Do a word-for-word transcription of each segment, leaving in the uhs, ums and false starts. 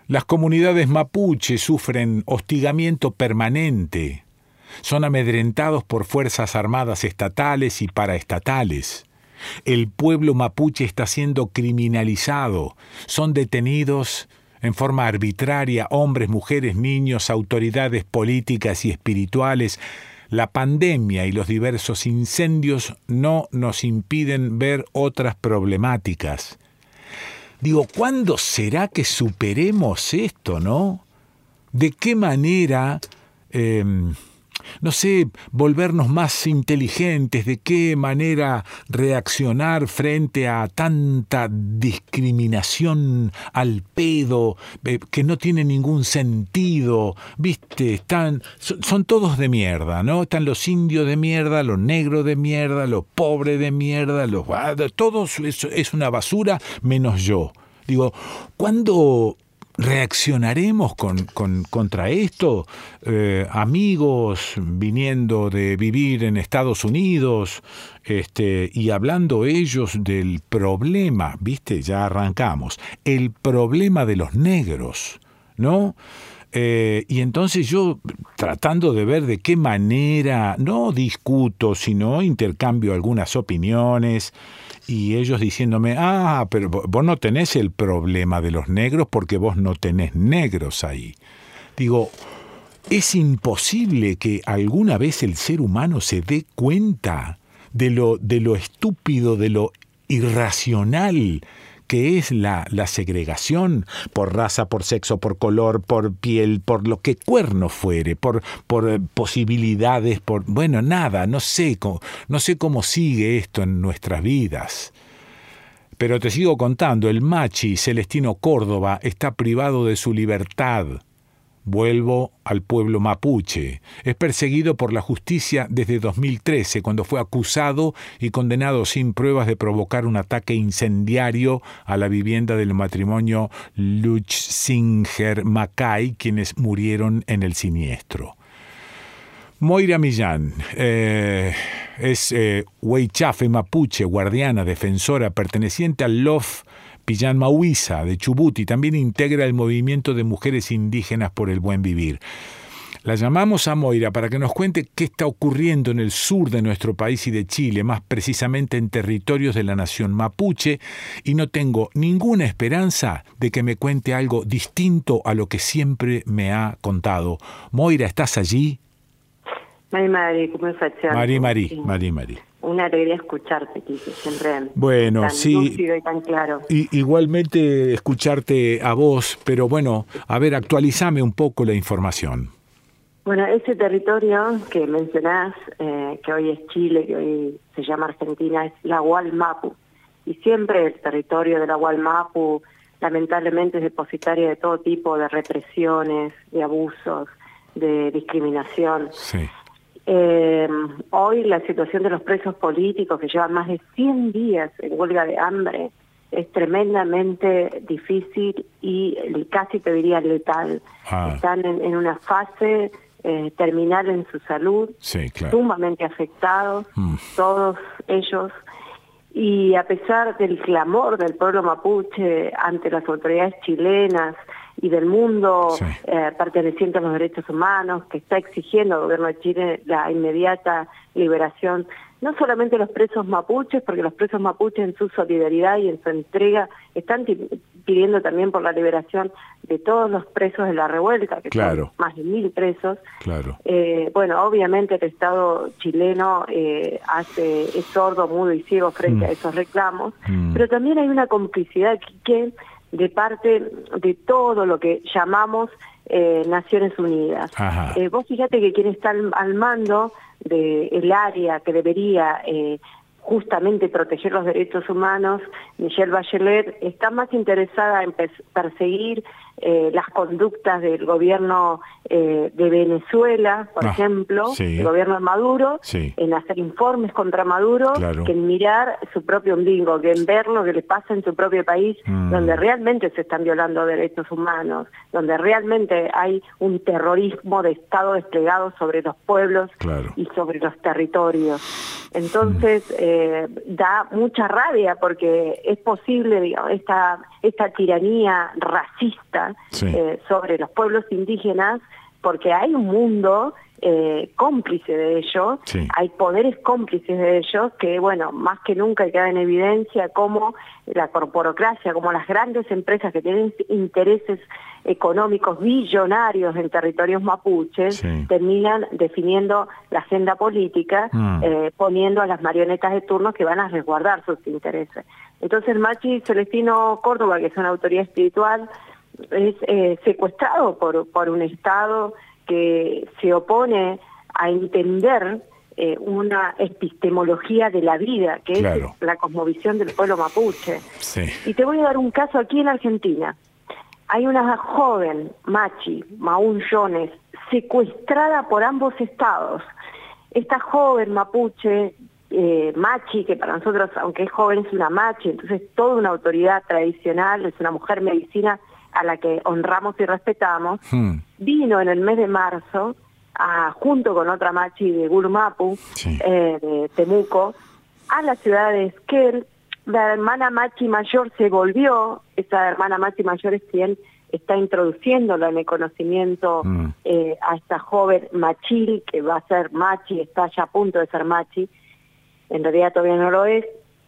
Las comunidades mapuche sufren hostigamiento permanente. Son amedrentados por fuerzas armadas estatales y paraestatales. El pueblo mapuche está siendo criminalizado. Son detenidos en forma arbitraria hombres, mujeres, niños, autoridades políticas y espirituales. La pandemia y los diversos incendios no nos impiden ver otras problemáticas. Digo, ¿cuándo será que superemos esto, no? ¿De qué manera, eh, no sé, volvernos más inteligentes? ¿De qué manera reaccionar frente a tanta discriminación al pedo eh, que no tiene ningún sentido? ¿Viste? Están, son, son todos de mierda, ¿no? Están los indios de mierda, los negros de mierda, los pobres de mierda, los todos es, es una basura menos yo. Digo, ¿cuándo reaccionaremos con, con, contra esto? Eh, amigos viniendo de vivir en Estados Unidos este, y hablando ellos del problema, ¿viste? Ya arrancamos. El problema de los negros, ¿no? Eh, y entonces yo tratando de ver de qué manera, no discuto, sino intercambio algunas opiniones, y ellos diciéndome, ah, pero vos no tenés el problema de los negros porque vos no tenés negros ahí. Digo, es imposible que alguna vez el ser humano se dé cuenta de lo, de lo estúpido, de lo irracional que es la, la segregación por raza, por sexo, por color, por piel, por lo que cuerno fuere, por, por eh, posibilidades, por, bueno, nada, no sé, cómo, no sé cómo sigue esto en nuestras vidas. Pero te sigo contando, el machi Celestino Córdoba está privado de su libertad. Vuelvo al pueblo mapuche. Es perseguido por la justicia desde dos mil trece, cuando fue acusado y condenado sin pruebas de provocar un ataque incendiario a la vivienda del matrimonio Luchsinger Macay, quienes murieron en el siniestro. Moira Millán eh, es eh, Huaychafe mapuche, guardiana, defensora, perteneciente al L O F Pillán Mahuiza de Chubut, y también integra el movimiento de mujeres indígenas por el buen vivir. La llamamos a Moira para que nos cuente qué está ocurriendo en el sur de nuestro país y de Chile, más precisamente en territorios de la nación mapuche, y no tengo ninguna esperanza de que me cuente algo distinto a lo que siempre me ha contado. Moira, ¿estás allí? Mari Mari, ¿cómo estás? Mari Mari, Mari Mari. Una alegría escucharte, Quique, siempre. Bueno, tan sí. lúcido y tan claro. Y, igualmente escucharte a vos, pero bueno, a ver, actualizame un poco la información. Bueno, ese territorio que mencionás, eh, que hoy es Chile, que hoy se llama Argentina, es la Gualmapu. Y siempre el territorio de la Gualmapu, lamentablemente, es depositario de todo tipo de represiones, de abusos, de discriminación. Sí. Eh, hoy la situación de los presos políticos que llevan más de cien días en huelga de hambre es tremendamente difícil y casi te diría letal. Ah. Están en, en una fase eh, terminal en su salud, sí, claro. Sumamente afectados, mm. todos ellos, y a pesar del clamor del pueblo mapuche ante las autoridades chilenas y del mundo sí. eh, perteneciente a los derechos humanos, que está exigiendo al gobierno de Chile la inmediata liberación, no solamente los presos mapuches, porque los presos mapuches en su solidaridad y en su entrega están pidiendo también por la liberación de todos los presos de la revuelta, que claro. son más de mil presos. Claro. Eh, bueno, obviamente el Estado chileno eh, hace es sordo, mudo y ciego frente mm. a esos reclamos, mm. pero también hay una complicidad que de parte de todo lo que llamamos eh, Naciones Unidas. Eh, vos fíjate que quien está al, al mando del área que debería eh, justamente proteger los derechos humanos, Michelle Bachelet, está más interesada en perseguir eh, las conductas del gobierno eh, de Venezuela, por ah, ejemplo, sí. el gobierno de Maduro, sí. en hacer informes contra Maduro, claro. que en mirar su propio ombligo, que en ver lo que le pasa en su propio país, mm. donde realmente se están violando derechos humanos, donde realmente hay un terrorismo de Estado desplegado sobre los pueblos claro. y sobre los territorios. Entonces mm. eh, da mucha rabia porque es posible, digamos, esta, esta tiranía racista sí. eh, sobre los pueblos indígenas, porque hay un mundo eh, cómplice de ellos, sí. hay poderes cómplices de ellos que, bueno, más que nunca queda en evidencia cómo la corporocracia, como las grandes empresas que tienen intereses económicos billonarios en territorios mapuches, sí. terminan definiendo la agenda política, mm. eh, poniendo a las marionetas de turno que van a resguardar sus intereses. Entonces el Machi Celestino Córdoba, que es una autoridad espiritual, es eh, secuestrado por, por un Estado que se opone a entender eh, una epistemología de la vida, que claro. es la cosmovisión del pueblo mapuche. Sí. Y te voy a dar un caso aquí en Argentina. Hay una joven, Machi, Maún Jones, secuestrada por ambos estados. Esta joven mapuche, eh, Machi, que para nosotros, aunque es joven, es una Machi, entonces toda una autoridad tradicional, es una mujer medicina a la que honramos y respetamos, hmm. vino en el mes de marzo, a, junto con otra Machi de Gurmapu, sí. eh, de Temuco, a la ciudad de Esquel. La hermana Machi mayor se volvió, esa hermana Machi mayor es quien está introduciéndola en el conocimiento mm. eh, a esta joven Machil, que va a ser Machi, está ya a punto de ser Machi, en realidad todavía no lo es,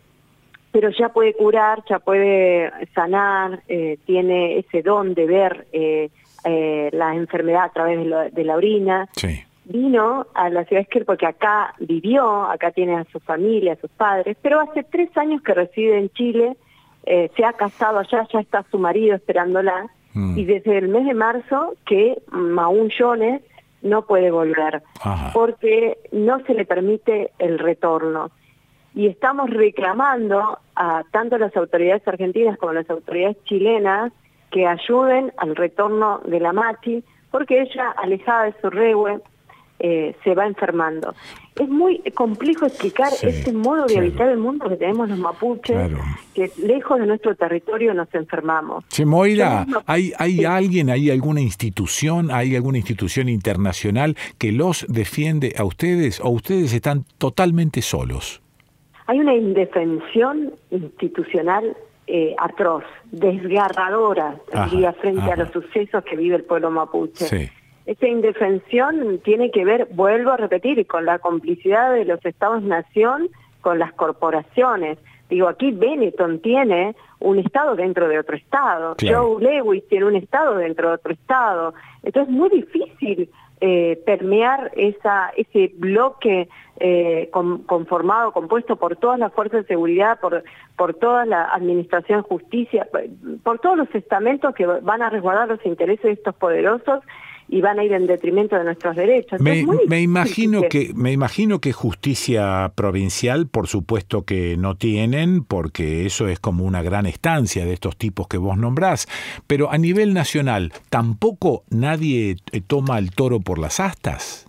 pero ya puede curar, ya puede sanar, eh, tiene ese don de ver eh, eh, la enfermedad a través de, lo, de la orina. Sí. Vino a la ciudad de Esquel porque acá vivió, acá tiene a su familia, a sus padres, pero hace tres años que reside en Chile, eh, se ha casado allá, ya está su marido esperándola, mm. y desde el mes de marzo que Maún Jones no puede volver, Ajá. porque no se le permite el retorno. Y estamos reclamando a tanto las autoridades argentinas como las autoridades chilenas que ayuden al retorno de la Machi, porque ella, alejada de su rehue, Eh, se va enfermando. Es muy complejo explicar sí, este modo de claro. habitar el mundo que tenemos los mapuches, claro. que lejos de nuestro territorio nos enfermamos. Che, Moira, ¿hay, hay sí. alguien, hay alguna institución, hay alguna institución internacional que los defiende a ustedes o ustedes están totalmente solos? Hay una indefensión institucional eh, atroz, desgarradora, diría, frente ajá. a los sucesos que vive el pueblo mapuche. Sí. Esta indefensión tiene que ver, vuelvo a repetir, con la complicidad de los estados-nación con las corporaciones. Digo, aquí Benetton tiene un estado dentro de otro estado, claro. Joe Lewis tiene un estado dentro de otro estado. Entonces es muy difícil eh, permear esa, ese bloque eh, con, conformado, compuesto por todas las fuerzas de seguridad, por, por toda la administración de justicia, por todos los estamentos que van a resguardar los intereses de estos poderosos y van a ir en detrimento de nuestros derechos. Me, me imagino que me imagino que justicia provincial, por supuesto que no tienen, porque eso es como una gran estancia de estos tipos que vos nombrás, pero a nivel nacional, ¿tampoco nadie toma el toro por las astas?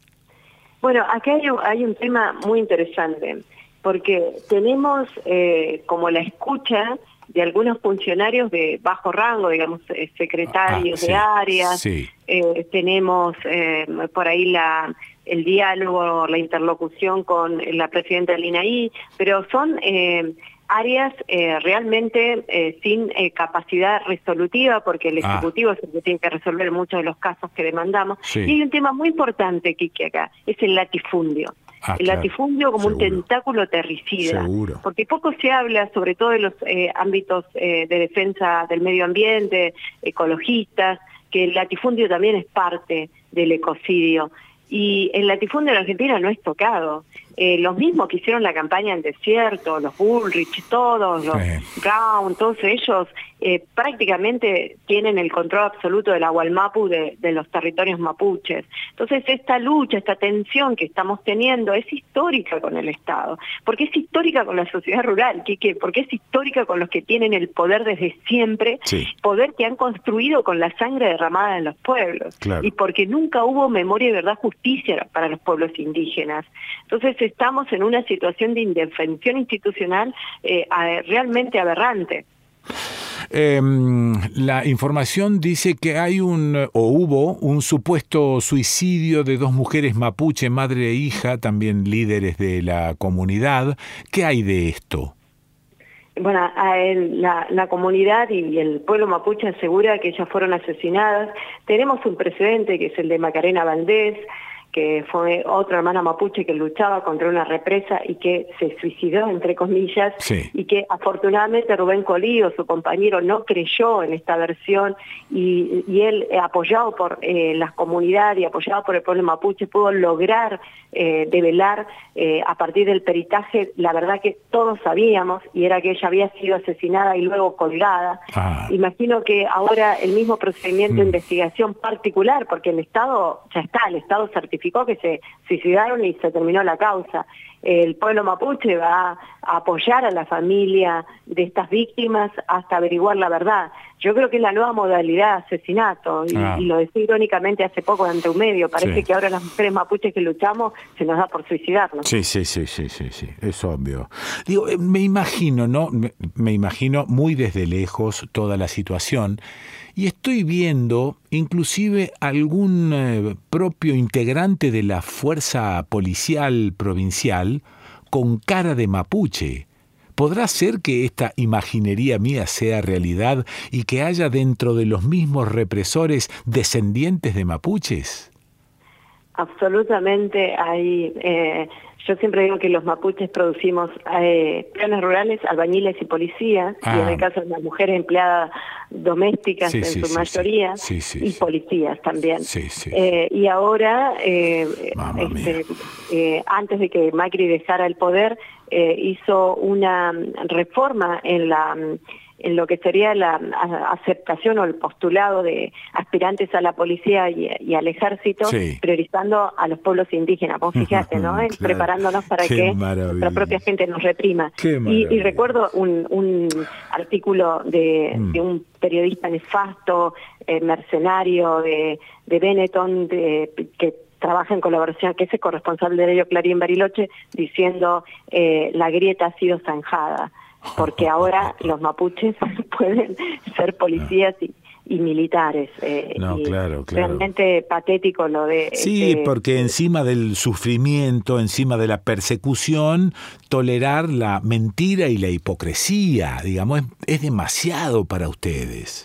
Bueno, acá hay, hay un tema muy interesante, porque tenemos eh, como la escucha de algunos funcionarios de bajo rango, digamos, eh, secretarios ah, sí, de áreas, sí. eh, tenemos eh, por ahí la el diálogo, la interlocución con la presidenta del I N A I, pero son eh, áreas eh, realmente eh, sin eh, capacidad resolutiva, porque el Ejecutivo ah. es el que tiene que resolver muchos de los casos que demandamos. Sí. Y hay un tema muy importante, Quique, acá, es el latifundio. Ah, el claro. latifundio como Seguro. un tentáculo terricida, Seguro. porque poco se habla, sobre todo de los eh, ámbitos eh, de defensa del medio ambiente, ecologistas, que el latifundio también es parte del ecocidio. Y el latifundio en Argentina no es tocado. Eh, los mismos que hicieron la campaña en desierto, los Bullrich, todos, los sí. Brown, todos ellos, eh, prácticamente tienen el control absoluto del Ahualmapu de, de los territorios mapuches. Entonces esta lucha, esta tensión que estamos teniendo es histórica con el Estado, porque es histórica con la sociedad rural, Quique, porque es histórica con los que tienen el poder desde siempre, sí. poder que han construido con la sangre derramada en los pueblos, claro. y porque nunca hubo memoria y verdad, justicia para los pueblos indígenas. Entonces estamos en una situación de indefensión institucional eh, realmente aberrante. Eh, la información dice que hay un, o hubo, un supuesto suicidio de dos mujeres mapuche, madre e hija, también líderes de la comunidad. ¿Qué hay de esto? Bueno, a él, la, la comunidad y el pueblo mapuche asegura que ellas fueron asesinadas. Tenemos un precedente que es el de Macarena Valdés, que fue otra hermana mapuche que luchaba contra una represa y que se suicidó, entre comillas, sí. y que afortunadamente Rubén Colío, su compañero, no creyó en esta versión y, y él, eh, apoyado por eh, las comunidades y apoyado por el pueblo mapuche, pudo lograr eh, develar eh, a partir del peritaje la verdad que todos sabíamos, y era que ella había sido asesinada y luego colgada. Ah. Imagino que ahora el mismo procedimiento mm. de investigación particular, porque el Estado ya está, el Estado certificó que se suicidaron y se terminó la causa. El pueblo mapuche va a apoyar a la familia de estas víctimas hasta averiguar la verdad. Yo creo que es la nueva modalidad de asesinato, y, ah. y lo decía irónicamente hace poco ante un medio. Parece sí. que ahora las mujeres mapuches que luchamos se nos da por suicidarnos. Sí, sí, sí, sí, sí, sí, es obvio. Digo, me imagino, ¿no? Me, me imagino muy desde lejos toda la situación. Y estoy viendo inclusive algún eh, propio integrante de la fuerza policial provincial con cara de mapuche. ¿Podrá ser que esta imaginería mía sea realidad y que haya dentro de los mismos represores descendientes de mapuches? Absolutamente hay... Eh... Yo siempre digo que los mapuches producimos eh, peones rurales, albañiles y policías, ah. y en el caso de las mujeres empleadas domésticas sí, en sí, su sí, mayoría, sí, sí, y sí. policías también. Sí, sí. Eh, y ahora, eh, este, eh, antes de que Macri dejara el poder, eh, hizo una reforma en la... en lo que sería la aceptación o el postulado de aspirantes a la policía y, y al ejército, sí. priorizando a los pueblos indígenas. Vos fíjate, ¿no? Claro. Preparándonos para Qué que maravilla. Nuestra propia gente nos reprima. Y, y recuerdo un, un artículo de, mm. de un periodista nefasto, eh, mercenario de, de Benetton, de, que trabaja en colaboración, que es el corresponsal de Radio Clarín Bariloche, diciendo eh, la grieta ha sido zanjada, porque ahora los mapuches pueden ser policías y, y militares. Eh, no, y claro, claro. Realmente patético lo de... Sí, este, porque encima del sufrimiento, encima de la persecución, tolerar la mentira y la hipocresía, digamos, es, es demasiado para ustedes.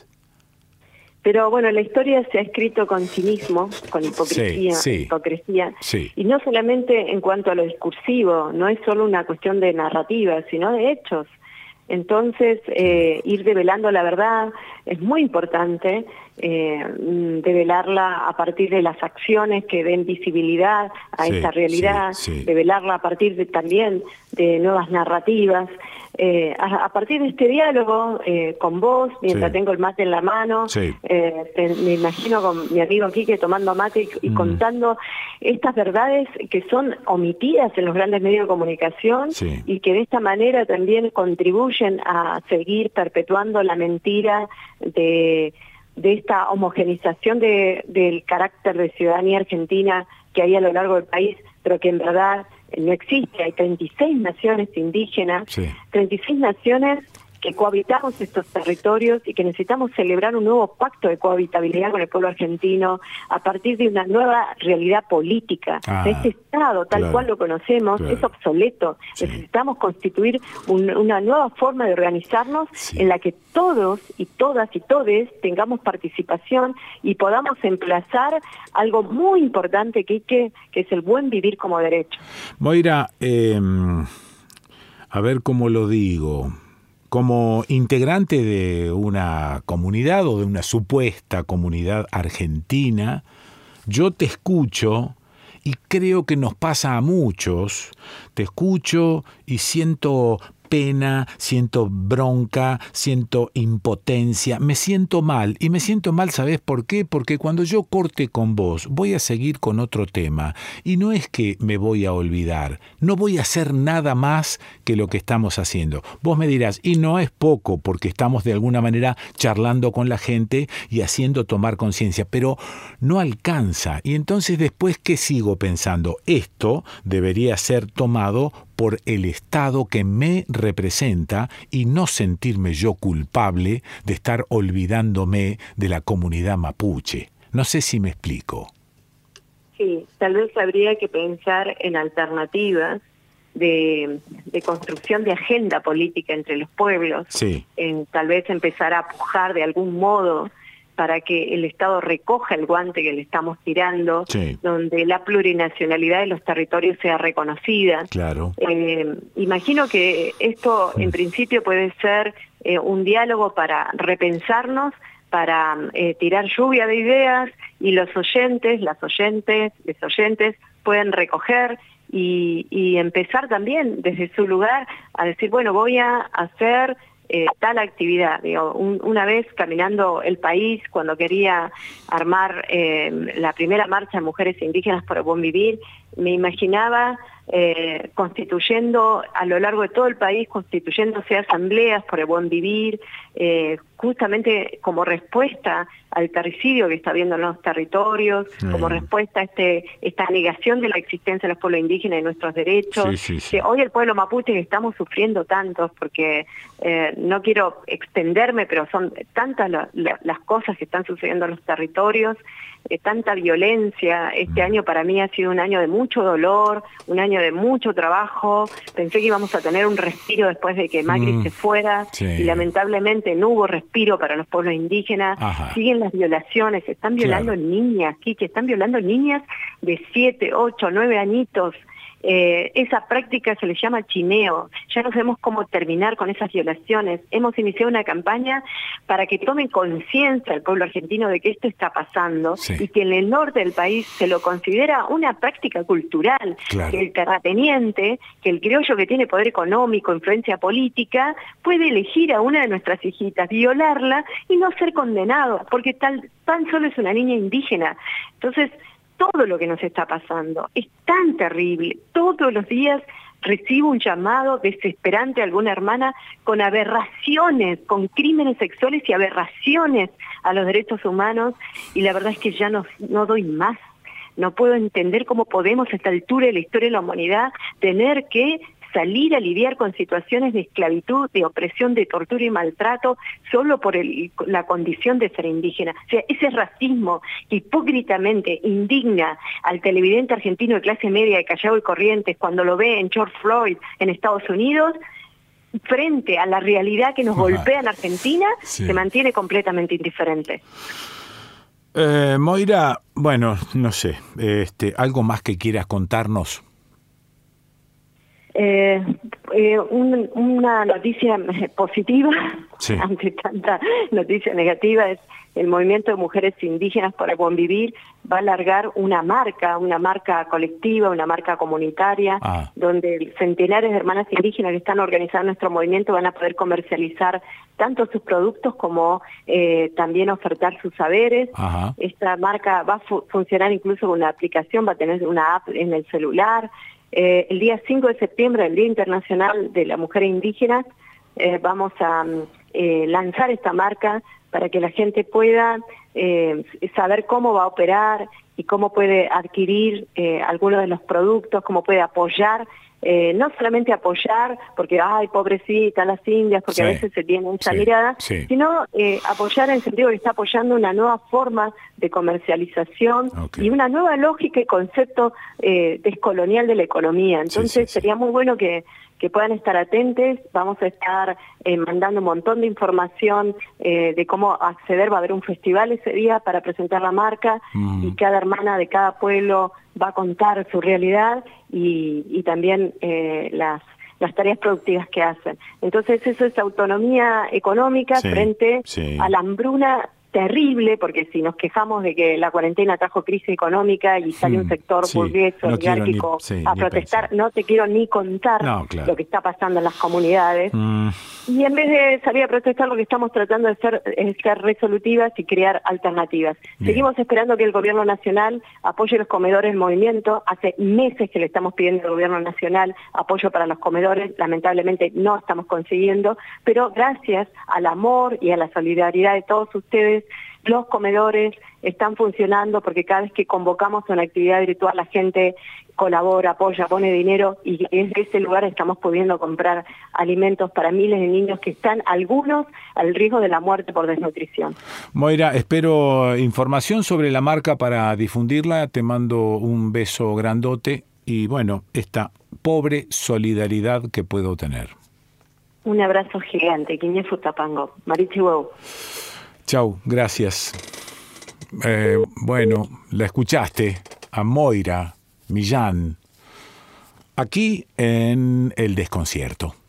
Pero bueno, la historia se ha escrito con cinismo, con hipocresía, sí, sí, hipocresía sí. y no solamente en cuanto a lo discursivo, no es solo una cuestión de narrativa, sino de hechos. Entonces, eh, ir develando la verdad es muy importante, eh, develarla a partir de las acciones que den visibilidad a sí, esta realidad, sí, sí. develarla a partir de, también de nuevas narrativas. Eh, a, a partir de este diálogo eh, con vos, mientras sí. tengo el mate en la mano, sí. eh, te, me imagino con mi amigo Quique tomando mate y, y mm. contando estas verdades que son omitidas en los grandes medios de comunicación sí. y que de esta manera también contribuyen a seguir perpetuando la mentira de, de esta homogenización de, del carácter de ciudadanía argentina que hay a lo largo del país, pero que en verdad no existe. Hay treinta y seis naciones indígenas, sí. treinta y seis naciones que cohabitamos estos territorios y que necesitamos celebrar un nuevo pacto de cohabitabilidad con el pueblo argentino a partir de una nueva realidad política. Ah, este Estado, tal claro, cual lo conocemos, claro. es obsoleto. Sí. Necesitamos constituir un, una nueva forma de organizarnos sí. en la que todos y todas y todes tengamos participación y podamos emplazar algo muy importante, que, que, que es el buen vivir como derecho. Moira, eh, a ver cómo lo digo... Como integrante de una comunidad o de una supuesta comunidad argentina, yo te escucho y creo que nos pasa a muchos. Te escucho y siento pena, siento bronca, siento impotencia, me siento mal. Y me siento mal, ¿sabes por qué? Porque cuando yo corte con vos, voy a seguir con otro tema. Y no es que me voy a olvidar, no voy a hacer nada más que lo que estamos haciendo. Vos me dirás, y no es poco, porque estamos de alguna manera charlando con la gente y haciendo tomar conciencia, pero no alcanza. Y entonces después, ¿qué sigo pensando? Esto debería ser tomado por el Estado que me representa y no sentirme yo culpable de estar olvidándome de la comunidad mapuche. No sé si me explico. Sí, tal vez habría que pensar en alternativas de, de construcción de agenda política entre los pueblos, sí. en tal vez empezar a pujar de algún modo para que el Estado recoja el guante que le estamos tirando, sí. donde la plurinacionalidad de los territorios sea reconocida. Claro. Eh, imagino que esto en principio puede ser eh, un diálogo para repensarnos, para eh, tirar lluvia de ideas, y los oyentes, las oyentes, los oyentes pueden recoger y, y empezar también desde su lugar a decir, bueno, voy a hacer eh, tal actividad. Digo, un, una vez caminando el país, cuando quería armar eh, la primera marcha de mujeres indígenas por el buen vivir, me imaginaba eh, constituyendo a lo largo de todo el país, constituyéndose asambleas por el buen vivir, eh, justamente como respuesta al terricidio que está habiendo en los territorios, mm. como respuesta a este, esta negación de la existencia de los pueblos indígenas y nuestros derechos. Sí, sí, sí. Que hoy el pueblo mapuche que estamos sufriendo tantos, porque eh, no quiero extenderme, pero son tantas la, la, las cosas que están sucediendo en los territorios, eh, tanta violencia. Este mm. año para mí ha sido un año de mucho dolor, un año de mucho trabajo. Pensé que íbamos a tener un respiro después de que Macri mm. se fuera, sí. y lamentablemente no hubo respiro para los pueblos indígenas. Ajá. Siguen las violaciones, se están violando claro. niñas, Kiki, están violando niñas de siete, ocho, nueve añitos. Eh, esa práctica se le llama chineo. Ya no sabemos cómo terminar con esas violaciones. Hemos iniciado una campaña para que tomen conciencia el pueblo argentino de que esto está pasando, sí. y que en el norte del país se lo considera una práctica cultural, claro. que el terrateniente, que el criollo que tiene poder económico, influencia política, puede elegir a una de nuestras hijitas, violarla y no ser condenado, porque tal, tan solo es una niña indígena. Entonces, todo lo que nos está pasando es tan terrible. Todos los días recibo un llamado desesperante de alguna hermana con aberraciones, con crímenes sexuales y aberraciones a los derechos humanos, y la verdad es que ya no, no doy más. No puedo entender cómo podemos a esta altura de la historia de la humanidad tener que salir a lidiar con situaciones de esclavitud, de opresión, de tortura y maltrato solo por el, la condición de ser indígena. O sea, ese racismo que hipócritamente indigna al televidente argentino de clase media de Callao y Corrientes cuando lo ve en George Floyd en Estados Unidos, frente a la realidad que nos golpea en Argentina, sí. se mantiene completamente indiferente. Eh, Moira, bueno, no sé, este, ¿algo más que quieras contarnos? Eh, eh, un, una noticia positiva, sí. ante tanta noticia negativa, es el movimiento de mujeres indígenas por el buen vivir va a largar una marca, una marca colectiva, una marca comunitaria, ah. donde centenares de hermanas indígenas que están organizando nuestro movimiento van a poder comercializar tanto sus productos como eh, también ofertar sus saberes. Ajá. Esta marca va a fu- funcionar incluso con una aplicación, va a tener una app en el celular. Eh, el día cinco de septiembre, el Día Internacional de la Mujer Indígena, eh, vamos a eh, lanzar esta marca para que la gente pueda eh, saber cómo va a operar y cómo puede adquirir eh, algunos de los productos, cómo puede apoyar, eh, no solamente apoyar porque, ay, pobrecita, las indias, porque sí. a veces se tiene esa sí. mirada, sí. sino eh, apoyar en el sentido que está apoyando una nueva forma de comercialización okay. y una nueva lógica y concepto eh, descolonial de la economía. Entonces sí, sí, sí. sería muy bueno que que puedan estar atentos. Vamos a estar eh, mandando un montón de información eh, de cómo acceder. Va a haber un festival ese día para presentar la marca mm. y cada hermana de cada pueblo va a contar su realidad y, y también eh, las, las tareas productivas que hacen. Entonces eso es autonomía económica sí, frente sí. a la hambruna terrible, porque si nos quejamos de que la cuarentena trajo crisis económica y sale hmm, un sector sí, burgués, no oligárquico sí, a protestar, no te quiero ni contar no, claro. lo que está pasando en las comunidades. Mm. Y en vez de salir a protestar, lo que estamos tratando de hacer es ser resolutivas y crear alternativas. Bien. Seguimos esperando que el gobierno nacional apoye los comedores en movimiento. Hace meses que le estamos pidiendo al gobierno nacional apoyo para los comedores. Lamentablemente no estamos consiguiendo, pero gracias al amor y a la solidaridad de todos ustedes, veces los comedores están funcionando porque cada vez que convocamos una actividad virtual la gente colabora, apoya, pone dinero y desde ese lugar estamos pudiendo comprar alimentos para miles de niños que están, algunos, al riesgo de la muerte por desnutrición. Moira, espero información sobre la marca para difundirla. Te mando un beso grandote y bueno, esta pobre solidaridad que puedo tener. Un abrazo gigante. Quiñe Futapango. Marichi Huevo. Chau, gracias. Eh, bueno, la escuchaste a Moira Millán aquí en El Desconcierto.